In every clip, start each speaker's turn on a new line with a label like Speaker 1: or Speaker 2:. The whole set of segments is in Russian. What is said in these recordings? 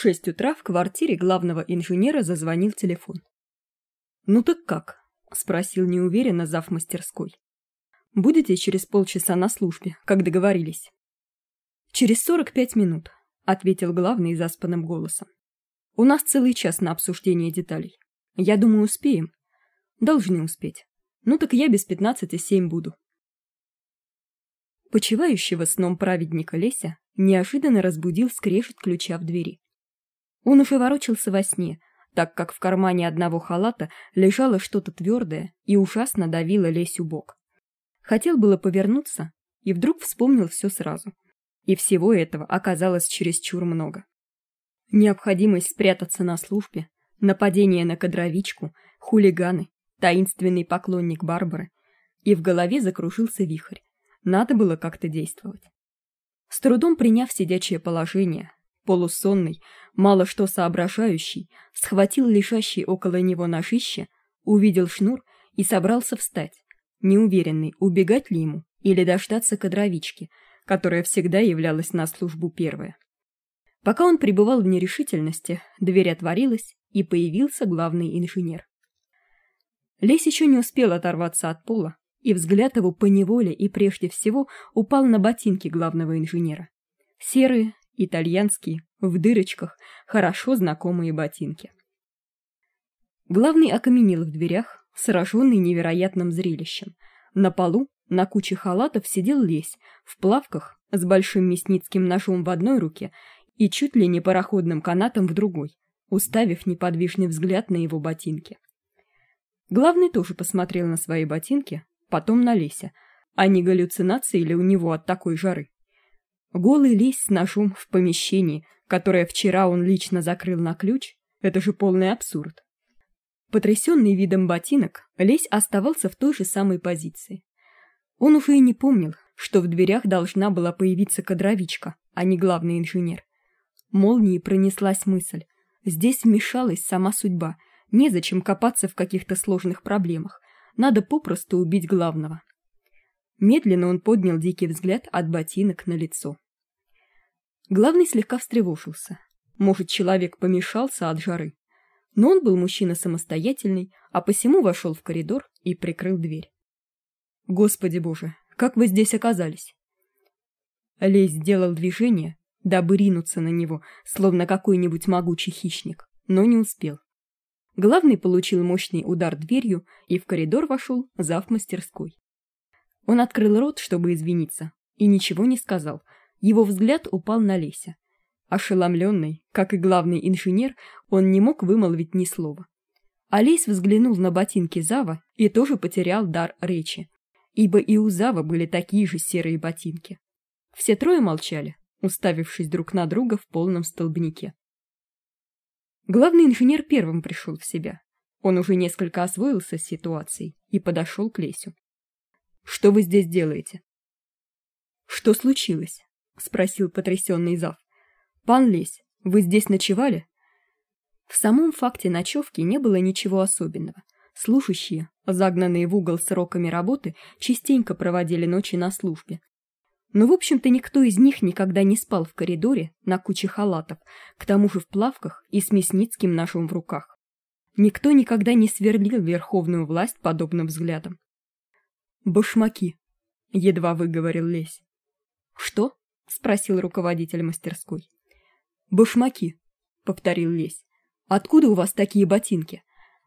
Speaker 1: 6 утра в квартире главного инженера зазвонил телефон. «Ну так как?» — спросил неуверенно зав. Мастерской. «Будете через полчаса на службе, как договорились?» «Через 45 минут», — ответил главный заспанным голосом. «У нас целый час на обсуждение деталей. Я думаю, успеем?» «Должны успеть. Ну так я без 15:07 буду». Почивающего сном праведника Леся неожиданно разбудил скрежет ключа в двери. Он уже ворочался во сне, так как в кармане одного халата лежало что-то твердое и ужасно давило Лесю бок. Хотел было повернуться, и вдруг вспомнил все сразу. И всего этого оказалось чересчур много. Необходимость спрятаться на службе, нападение на кадровичку, хулиганы, таинственный поклонник Барбары. И в голове закружился вихрь. Надо было как-то действовать. С трудом приняв сидячее положение, полусонный, мало что соображающий, схватил лежащий около него ножище, увидел шнур и собрался встать, неуверенный, убегать ли ему или дождаться кадровички, которая всегда являлась на службу первая. Пока он пребывал в нерешительности, дверь отворилась, и появился главный инженер. Лесь еще не успел оторваться от пола, и взгляд его поневоле и прежде всего упал на ботинки главного инженера. Серые, итальянские, в дырочках, хорошо знакомые ботинки. Главный окаменел в дверях, сраженный невероятным зрелищем. На полу, на куче халатов сидел Лесь, в плавках, с большим мясницким ножом в одной руке и чуть ли не пароходным канатом в другой, уставив неподвижный взгляд на его ботинки. Главный тоже посмотрел на свои ботинки, потом на Леся, а не галлюцинации ли у него от такой жары. Голый Лесь с ножом в помещении, которое вчера он лично закрыл на ключ, это же полный абсурд. Потрясенный видом ботинок, Лесь оставался в той же самой позиции. Он уже и не помнил, что в дверях должна была появиться кадровичка, а не главный инженер. Молнией пронеслась мысль. Здесь вмешалась сама судьба, незачем копаться в каких-то сложных проблемах. Надо попросту убить главного. Медленно он поднял дикий взгляд от ботинок на лицо. Главный слегка встревожился. Может, человек помешался от жары. Но он был мужчина самостоятельный, а посему вошел в коридор и прикрыл дверь. «Господи Боже, как вы здесь оказались?» Лесь сделал движение, дабы ринуться на него, словно какой-нибудь могучий хищник, но не успел. Главный получил мощный удар дверью, и в коридор вошел зав. Мастерской. Он открыл рот, чтобы извиниться, и ничего не сказал. Его взгляд упал на Леся. Ошеломленный, как и главный инженер, он не мог вымолвить ни слова. А Лесь взглянул на ботинки зава и тоже потерял дар речи, ибо и у зава были такие же серые ботинки. Все трое молчали, уставившись друг на друга в полном столбняке. Главный инженер первым пришел в себя. Он уже несколько освоился с ситуацией и подошел к Лесю. «Что вы здесь делаете?» «Что случилось?» — спросил потрясенный зав. «Пан Лесь, вы здесь ночевали?» В самом факте ночевки не было ничего особенного. Служащие, загнанные в угол сроками работы, частенько проводили ночи на службе. Но, в общем-то, никто из них никогда не спал в коридоре на куче халатов, к тому же в плавках и с мясницким ножом в руках. Никто никогда не сверлил верховную власть подобным взглядом. «Башмаки», — едва выговорил Лесь. «Что?» — спросил руководитель мастерской. «Башмаки», — повторил Лесь. «Откуда у вас такие ботинки?»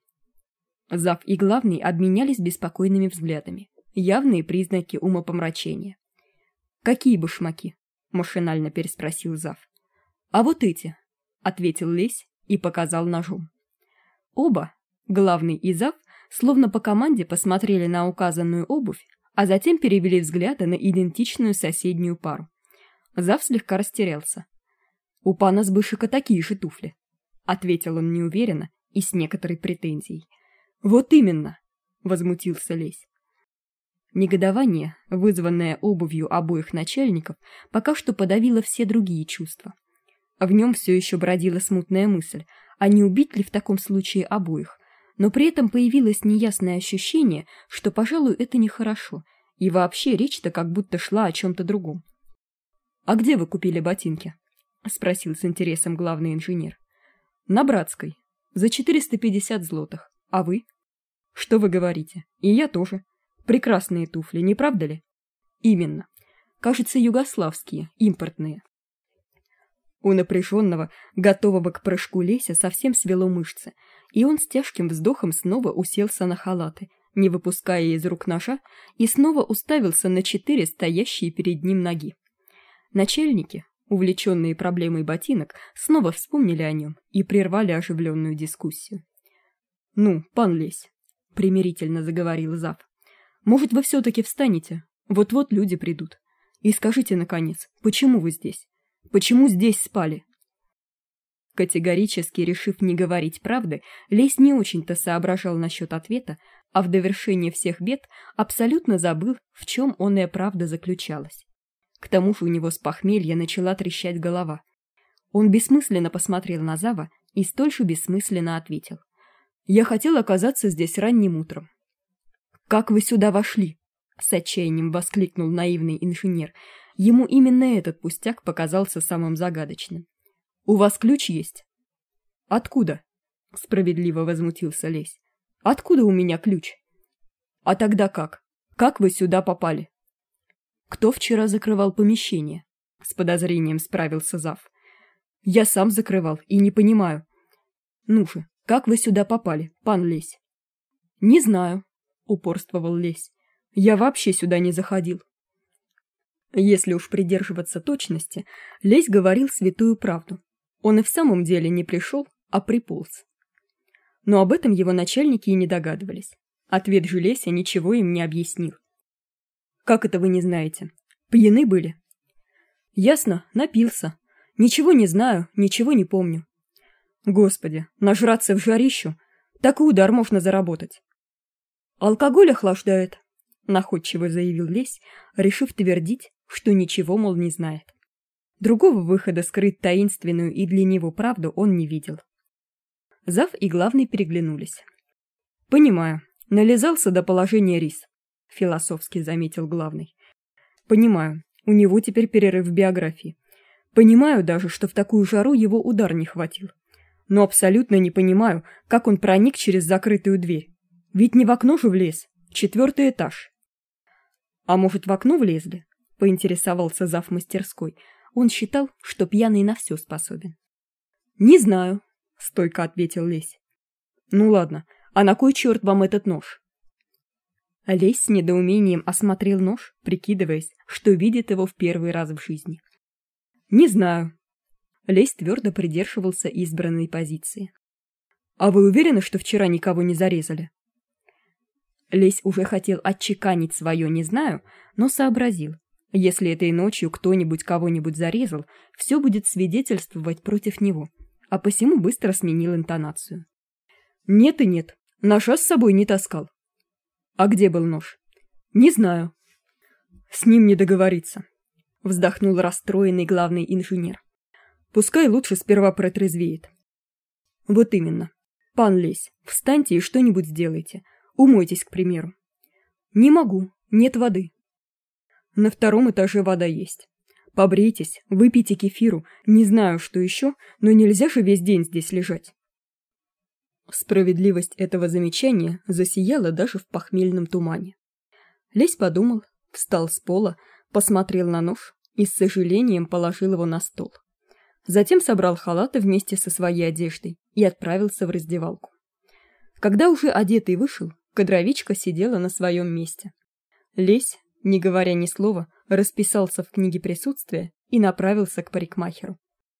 Speaker 1: Зав и главный обменялись беспокойными взглядами, явные признаки умопомрачения. «Какие башмаки?» — машинально переспросил зав. «А вот эти», — ответил Лесь и показал ножом. Оба, главный и зав, словно по команде посмотрели на указанную обувь, а затем перевели взгляды на идентичную соседнюю пару. Зав слегка растерялся. «У пана Сбышика такие же туфли», — ответил он неуверенно и с некоторой претензией. «Вот именно», — возмутился Лесь. Негодование, вызванное обувью обоих начальников, пока что подавило все другие чувства. В нем все еще бродила смутная мысль, а не убить ли в таком случае обоих, но при этом появилось неясное ощущение, что, пожалуй, это нехорошо, и вообще речь-то как будто шла о чем-то другом. «А где вы купили ботинки?» спросил с интересом главный инженер. На Братской. За 450 злотых. А вы? Что вы говорите? И я тоже. Прекрасные туфли, не правда ли? Именно. Кажется, югославские, импортные. У напряженного, готового к прыжку Леся совсем свело мышцы, и он с тяжким вздохом снова уселся на халаты, не выпуская из рук ножа, и снова уставился на 4 стоящие перед ним ноги. Начальники, увлеченные проблемой ботинок, снова вспомнили о нем и прервали оживленную дискуссию. «Ну, пан Лесь», — примирительно заговорил зав, — «может, вы все-таки встанете? Вот-вот люди придут. И скажите, наконец, почему вы здесь? Почему здесь спали?» Категорически решив не говорить правды, Лесь не очень-то соображал насчет ответа, а в довершение всех бед абсолютно забыл, в чем онная правда заключалась. К тому же у него с похмелья начала трещать голова. Он бессмысленно посмотрел на зава и столь же бессмысленно ответил. «Я хотел оказаться здесь ранним утром». «Как вы сюда вошли?» — с отчаянием воскликнул наивный инженер. Ему именно этот пустяк показался самым загадочным. «У вас ключ есть?» «Откуда?» — справедливо возмутился Лесь. «Откуда у меня ключ?» «А тогда как? Как вы сюда попали?» «Кто вчера закрывал помещение?» — с подозрением справился зав. «Я сам закрывал и не понимаю». «Ну же, как вы сюда попали, пан Лесь?» «Не знаю», — упорствовал Лесь. «Я вообще сюда не заходил». Если уж придерживаться точности, Лесь говорил святую правду. Он и в самом деле не пришел, а приполз. Но об этом его начальники и не догадывались. Ответ же Леся ничего им не объяснил. «Как это вы не знаете? Пьяны были?» «Ясно, напился. Ничего не знаю, ничего не помню». «Господи, нажраться в жарищу? Такой удар можно заработать». «Алкоголь охлаждает», — находчиво заявил Лесь, решив твердить, что ничего, мол, не знает. Другого выхода скрыть таинственную и для него правду он не видел. Зав и главный переглянулись. «Понимаю, нализался до положения рис», — философски заметил главный. «Понимаю, у него теперь перерыв в биографии. Понимаю даже, что в такую жару его удар не хватил. Но абсолютно не понимаю, как он проник через закрытую дверь. Ведь не в окно же влез, 4-й этаж». «А может, в окно влезли?» — поинтересовался зав мастерской. Он считал, что пьяный на все способен. «Не знаю», — стойко ответил Лесь. «Ну ладно, а на кой черт вам этот нож?» Лесь с недоумением осмотрел нож, прикидываясь, что видит его в первый раз в жизни. «Не знаю». Лесь твердо придерживался избранной позиции. «А вы уверены, что вчера никого не зарезали?» Лесь уже хотел отчеканить свое «не знаю», но сообразил. Если этой ночью кто-нибудь кого-нибудь зарезал, все будет свидетельствовать против него, а посему быстро сменил интонацию. «Нет и нет, ножа с собой не таскал». «А где был нож?» «Не знаю». «С ним не договориться», — вздохнул расстроенный главный инженер. «Пускай лучше сперва протрезвеет». «Вот именно. Пан Лесь, встаньте и что-нибудь сделайте. Умойтесь, к примеру». «Не могу, нет воды». «На 2-м этаже вода есть. Побрейтесь, выпейте кефиру, не знаю, что еще, но нельзя же весь день здесь лежать». Справедливость этого замечания засияла даже в похмельном тумане. Лесь подумал, встал с пола, посмотрел на нож и с сожалением положил его на стол. Затем собрал халаты вместе со своей одеждой и отправился в раздевалку. Когда уже одетый вышел, кадровичка сидела на своем месте. Лесь, не говоря ни слова, расписался в книге присутствия и направился к парикмахеру.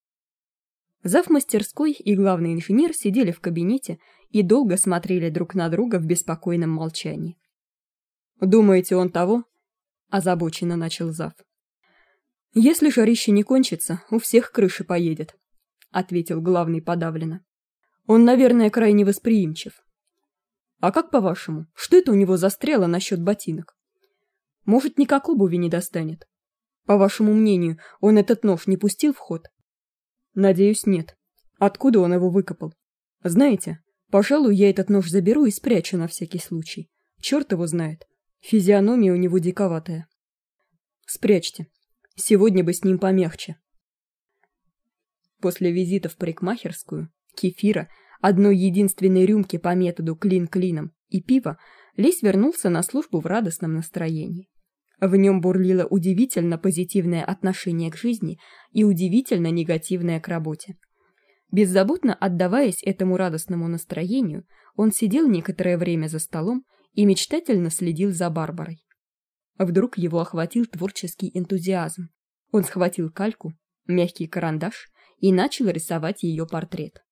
Speaker 1: Зав мастерской и главный инженер сидели в кабинете и долго смотрели друг на друга в беспокойном молчании. «Думаете, он того?» – озабоченно начал зав. «Если жарище не кончится, у всех крыши поедет», – ответил главный подавленно. «Он, наверное, крайне восприимчив». «А как по-вашему, что это у него застряло насчет ботинок? Может, никак обуви не достанет? По вашему мнению, он этот нож не пустил в ход?» «Надеюсь, нет. Откуда он его выкопал? Знаете, пожалуй, я этот нож заберу и спрячу на всякий случай. Черт его знает. Физиономия у него диковатая». «Спрячьте. Сегодня бы с ним помягче». После визита в парикмахерскую, кефира, одной единственной рюмки по методу клин клином и пива, Лесь вернулся на службу в радостном настроении. В нем бурлило удивительно позитивное отношение к жизни и удивительно негативное к работе. Беззаботно отдаваясь этому радостному настроению, он сидел некоторое время за столом и мечтательно следил за Барбарой. Вдруг его охватил творческий энтузиазм. Он схватил кальку, мягкий карандаш и начал рисовать ее портрет.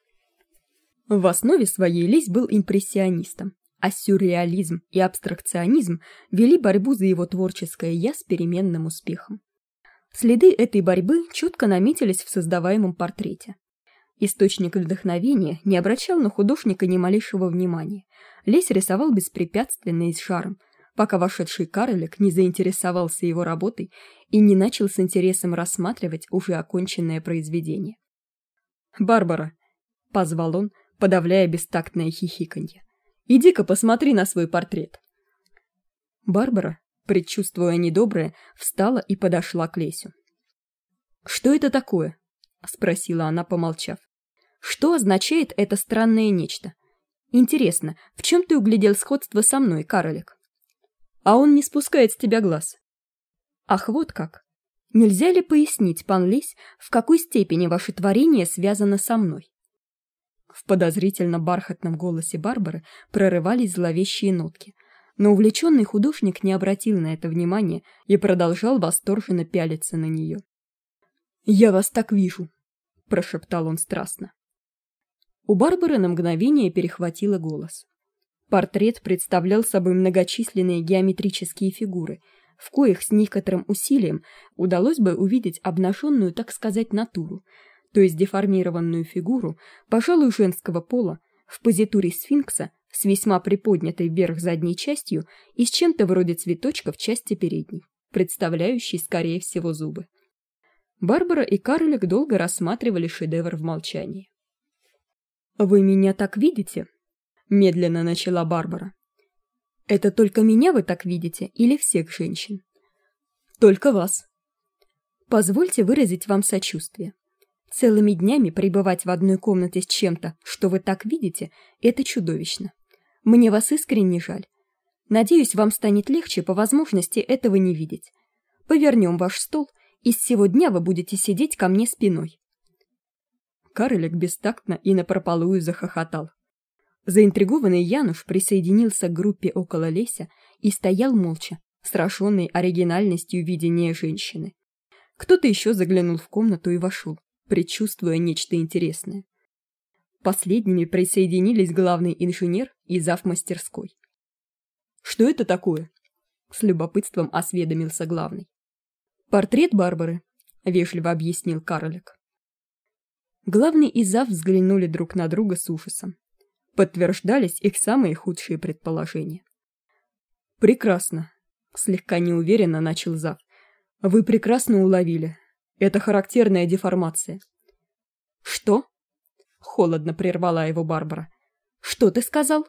Speaker 1: В основе своей Лесь был импрессионистом, а сюрреализм и абстракционизм вели борьбу за его творческое «я» с переменным успехом. Следы этой борьбы четко наметились в создаваемом портрете. Источник вдохновения не обращал на художника ни малейшего внимания. Лесь рисовал беспрепятственно и с жаром, пока вошедший карлик не заинтересовался его работой и не начал с интересом рассматривать уже оконченное произведение. «Барбара», — позвал он, подавляя бестактное хихиканье, — «иди-ка посмотри на свой портрет». Барбара, предчувствуя недоброе, встала и подошла к Лесю. «Что это такое?» — спросила она, помолчав. «Что означает это странное нечто? Интересно, в чем ты углядел сходство со мной, карлик? А он не спускает с тебя глаз». «Ах, вот как! Нельзя ли пояснить, пан Лесь, в какой степени ваше творение связано со мной?» В подозрительно бархатном голосе Барбары прорывались зловещие нотки, но увлеченный художник не обратил на это внимания и продолжал восторженно пялиться на нее. «Я вас так вижу», — прошептал он страстно. У Барбары на мгновение перехватило голос. Портрет представлял собой многочисленные геометрические фигуры, в коих с некоторым усилием удалось бы увидеть обнаженную, так сказать, натуру, то есть деформированную фигуру, пожалуй, женского пола, в позитуре сфинкса с весьма приподнятой вверх задней частью и с чем-то вроде цветочка в части передней, представляющей, скорее всего, зубы. Барбара и карлик долго рассматривали шедевр в молчании. «Вы меня так видите?» — медленно начала Барбара. «Это только меня вы так видите или всех женщин?» «Только вас». «Позвольте выразить вам сочувствие. Целыми днями пребывать в одной комнате с чем-то, что вы так видите, это чудовищно. Мне вас искренне жаль. Надеюсь, вам станет легче по возможности этого не видеть. Повернем ваш стол, и с сего дня вы будете сидеть ко мне спиной». Карлик бестактно и напропалую захохотал. Заинтригованный Януш присоединился к группе около Леся и стоял молча, сраженный оригинальностью видения женщины. Кто-то еще заглянул в комнату и вошел, предчувствуя нечто интересное. Последними присоединились главный инженер и зав. Мастерской. «Что это такое?» — с любопытством осведомился главный. «Портрет Барбары», — вежливо объяснил карлик. Главный и зав. Взглянули друг на друга с ужасом. Подтверждались их самые худшие предположения. «Прекрасно», — слегка неуверенно начал зав. «Вы прекрасно уловили. Это характерная деформация». «Что?» — холодно прервала его Барбара. «Что ты сказал?»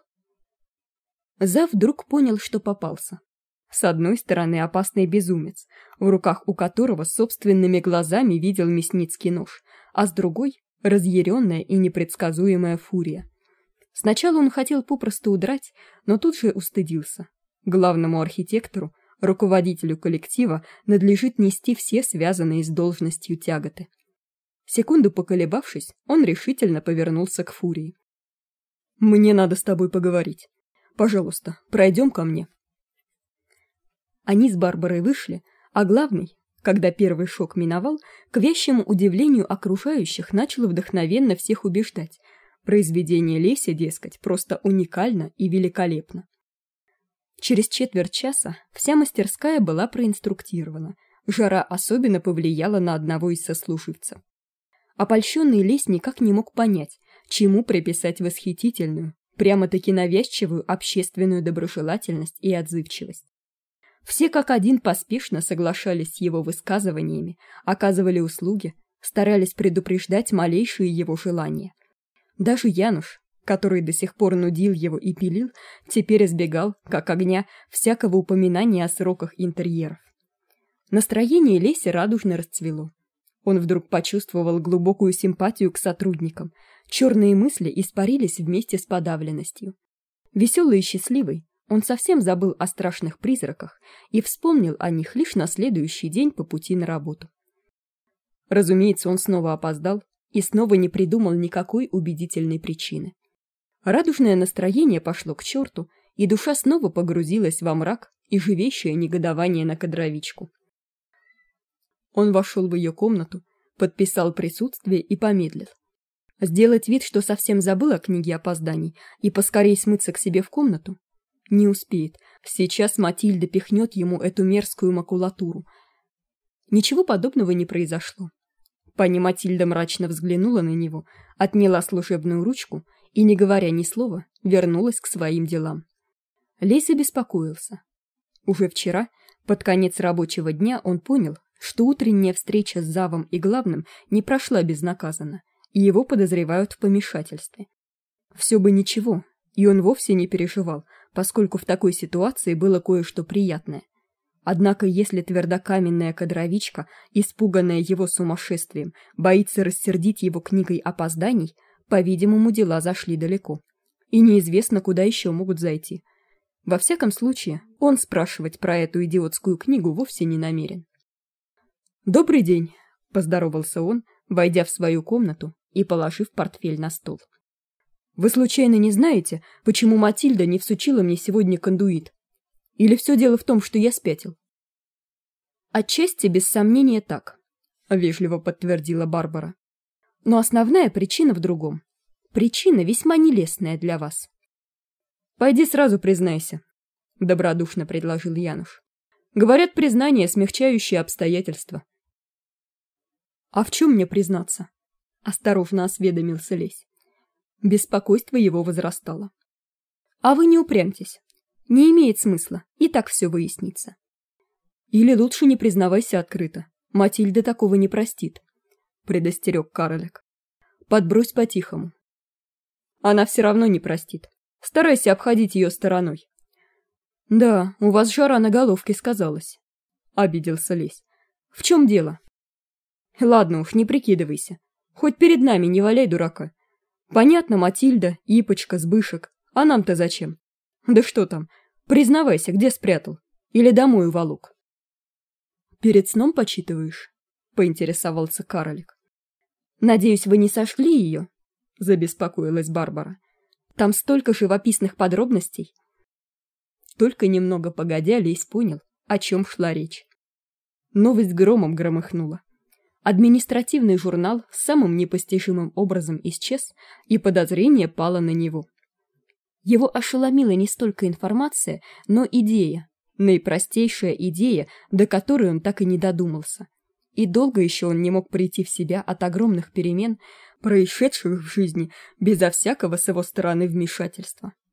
Speaker 1: Зав вдруг понял, что попался. С одной стороны опасный безумец, в руках у которого собственными глазами видел мясницкий нож, а с другой — разъяренная и непредсказуемая фурия. Сначала он хотел попросту удрать, но тут же устыдился. Главному архитектору, руководителю коллектива, надлежит нести все связанные с должностью тяготы. Секунду поколебавшись, он решительно повернулся к фурии. «Мне надо с тобой поговорить. Пожалуйста, пройдем ко мне». Они с Барбарой вышли, а главный, когда первый шок миновал, к вящему удивлению окружающих начал вдохновенно всех убеждать. Произведение Леся, дескать, просто уникально и великолепно. Через четверть часа вся мастерская была проинструктирована. Жара особенно повлияла на одного из сослуживцев. Опольщенный Лесь никак не мог понять, чему приписать восхитительную, прямо-таки навязчивую общественную доброжелательность и отзывчивость. Все как один поспешно соглашались с его высказываниями, оказывали услуги, старались предупреждать малейшие его желания. Даже Януш, который до сих пор нудил его и пилил, теперь избегал, как огня, всякого упоминания о сроках интерьеров. Настроение Леся радужно расцвело. Он вдруг почувствовал глубокую симпатию к сотрудникам. Черные мысли испарились вместе с подавленностью. Веселый и счастливый, он совсем забыл о страшных призраках и вспомнил о них лишь на следующий день по пути на работу. Разумеется, он снова опоздал и снова не придумал никакой убедительной причины. Радужное настроение пошло к черту, и душа снова погрузилась во мрак и живейшее негодование на кадровичку. Он вошел в ее комнату, подписал присутствие и помедлил. Сделать вид, что совсем забыл о книге опозданий, и поскорей смыться к себе в комнату? Не успеет. Сейчас Матильда пихнет ему эту мерзкую макулатуру. Ничего подобного не произошло. Пани Матильда мрачно взглянула на него, отняла служебную ручку и, не говоря ни слова, вернулась к своим делам. Леся беспокоился. Уже вчера, под конец рабочего дня, он понял, что утренняя встреча с завом и главным не прошла безнаказанно, и его подозревают в помешательстве. Все бы ничего, и он вовсе не переживал, поскольку в такой ситуации было кое-что приятное. Однако если твердокаменная кадровичка, испуганная его сумасшествием, боится рассердить его книгой опозданий, по-видимому, дела зашли далеко. И неизвестно, куда еще могут зайти. Во всяком случае, он спрашивать про эту идиотскую книгу вовсе не намерен. «Добрый день», — поздоровался он, войдя в свою комнату и положив портфель на стол. «Вы случайно не знаете, почему Матильда не всучила мне сегодня кондуит? Или все дело в том, что я спятил?» «Отчасти, без сомнения, так», — вежливо подтвердила Барбара. «Но основная причина в другом. Причина весьма нелестная для вас». «Пойди сразу признайся», — добродушно предложил Януш. «Говорят, признание, смягчающее обстоятельства». «А в чем мне признаться?» — осторожно осведомился Лесь. Беспокойство его возрастало. «А вы не упрямьтесь. Не имеет смысла, и так все выяснится». «Или лучше не признавайся открыто. Матильда такого не простит», — предостерег карлик. «Подбрось по-тихому». «Она все равно не простит. Старайся обходить ее стороной». «Да, у вас жара на головке сказалась», — обиделся Лесь. «В чем дело?» «Ладно уж, не прикидывайся. Хоть перед нами не валяй дурака. Понятно, Матильда, Ипочка, Сбышек. А нам-то зачем? Да что там? Признавайся, где спрятал? Или домой уволок?» «Перед сном почитываешь?» — поинтересовался карлик. «Надеюсь, вы не сожгли ее?» — забеспокоилась Барбара. «Там столько живописных подробностей». Только немного погодя, Лесь понял, о чем шла речь. Новость громом громыхнула. Административный журнал самым непостижимым образом исчез, и подозрение пало на него. Его ошеломила не столько информация, но идея, наипростейшая идея, до которой он так и не додумался. И долго еще он не мог прийти в себя от огромных перемен, происшедших в жизни безо всякого с его стороны вмешательства.